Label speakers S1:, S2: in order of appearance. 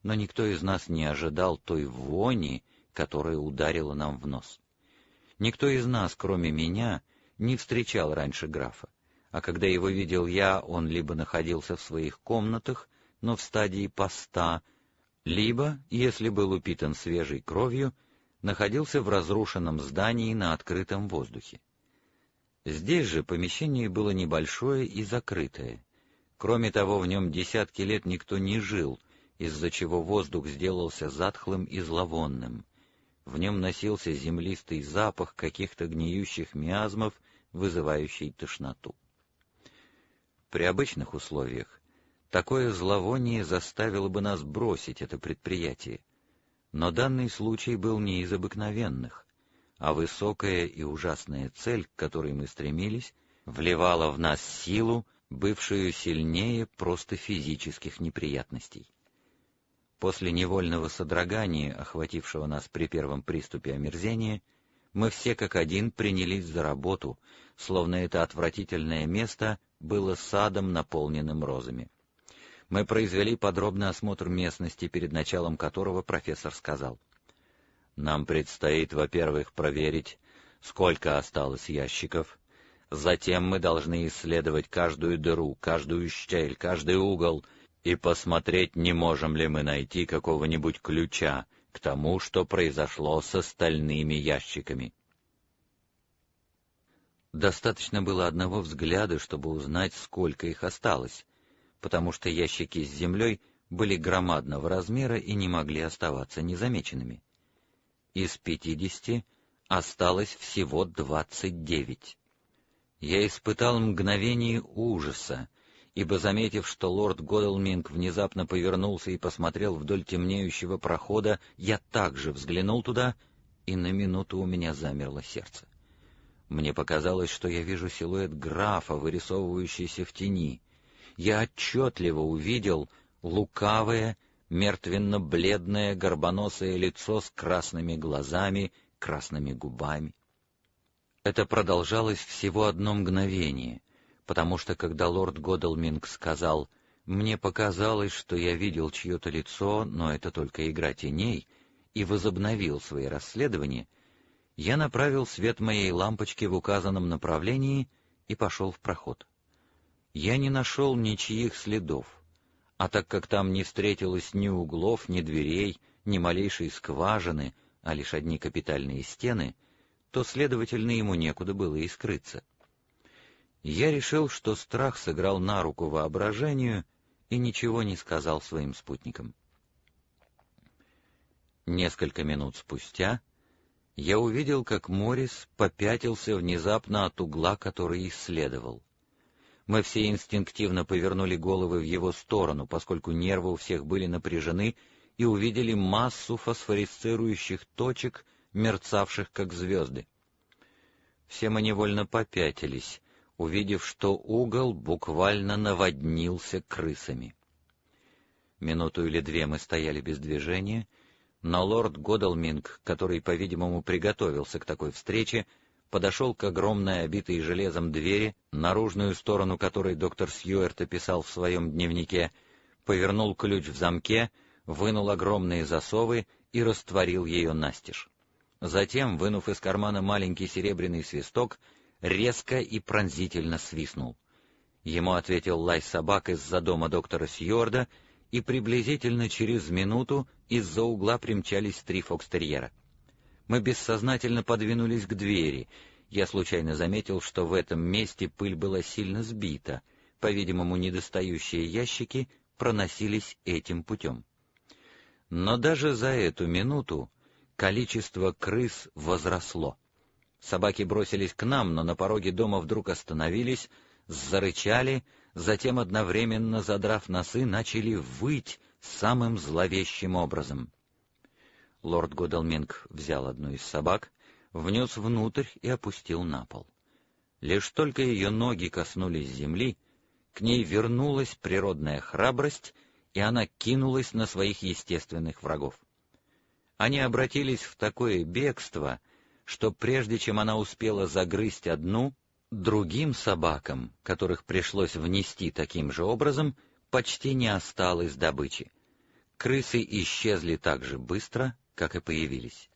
S1: но никто из нас не ожидал той вони, которая ударила нам в нос. Никто из нас, кроме меня, не встречал раньше графа, а когда его видел я, он либо находился в своих комнатах, но в стадии поста, либо, если был упитан свежей кровью, находился в разрушенном здании на открытом воздухе. Здесь же помещение было небольшое и закрытое. Кроме того, в нем десятки лет никто не жил, из-за чего воздух сделался затхлым и зловонным. В нем носился землистый запах каких-то гниющих миазмов, вызывающий тошноту. При обычных условиях такое зловоние заставило бы нас бросить это предприятие. Но данный случай был не из обыкновенных, а высокая и ужасная цель, к которой мы стремились, вливала в нас силу, бывшую сильнее просто физических неприятностей. После невольного содрогания, охватившего нас при первом приступе омерзения, мы все как один принялись за работу, словно это отвратительное место было садом, наполненным розами. Мы произвели подробный осмотр местности, перед началом которого профессор сказал: «Нам предстоит, во-первых, проверить, сколько осталось ящиков. Затем мы должны исследовать каждую дыру, каждую щель, каждый угол и посмотреть, не можем ли мы найти какого-нибудь ключа к тому, что произошло с остальными ящиками». Достаточно было одного взгляда, чтобы узнать, сколько их осталось, потому что ящики с землей были громадного размера и не могли оставаться незамеченными. Из 50 осталось всего 29. Я испытал мгновение ужаса, ибо, заметив, что лорд Годалминг внезапно повернулся и посмотрел вдоль темнеющего прохода, я также взглянул туда, и на минуту у меня замерло сердце. Мне показалось, что я вижу силуэт графа, вырисовывающийся в тени. Я отчетливо увидел лукавое, мертвенно-бледное, горбоносое лицо с красными глазами, красными губами. Это продолжалось всего одно мгновение, потому что, когда лорд Годалминг сказал: «Мне показалось, что я видел чье-то лицо, но это только игра теней», и возобновил свои расследования, я направил свет моей лампочки в указанном направлении и пошел в проход. Я не нашел ничьих следов, а так как там не встретилось ни углов, ни дверей, ни малейшей скважины, а лишь одни капитальные стены, то, следовательно, ему некуда было и скрыться. Я решил, что страх сыграл на руку воображению, и ничего не сказал своим спутникам. Несколько минут спустя я увидел, как Моррис попятился внезапно от угла, который исследовал. Мы все инстинктивно повернули головы в его сторону, поскольку нервы у всех были напряжены, и увидели массу фосфорисцирующих точек, мерцавших как звезды. Все мы невольно попятились, увидев, что угол буквально наводнился крысами. Минуту или две мы стояли без движения, но лорд Годалминг, который, по-видимому, приготовился к такой встрече, подошел к огромной, обитой железом двери, наружную сторону которой доктор Сьюарт описал в своем дневнике, повернул ключ в замке, вынул огромные засовы и растворил ее настежь. Затем, вынув из кармана маленький серебряный свисток, резко и пронзительно свистнул. Ему ответил лай собак из-за дома доктора Сьюарда, и приблизительно через минуту из-за угла примчались 3 фокстерьера. Мы бессознательно подвинулись к двери. Я случайно заметил, что в этом месте пыль была сильно сбита. По-видимому, недостающие ящики проносились этим путем. Но даже за эту минуту количество крыс возросло. Собаки бросились к нам, но на пороге дома вдруг остановились, зарычали, затем, одновременно задрав носы, начали выть самым зловещим образом. Лорд Годалминг взял одну из собак, внес внутрь и опустил на пол. Лишь только ее ноги коснулись земли, к ней вернулась природная храбрость, и она кинулась на своих естественных врагов. Они обратились в такое бегство, что прежде чем она успела загрызть одну, другим собакам, которых пришлось внести таким же образом, почти не осталось добычи. Крысы исчезли так же быстро, как и появились.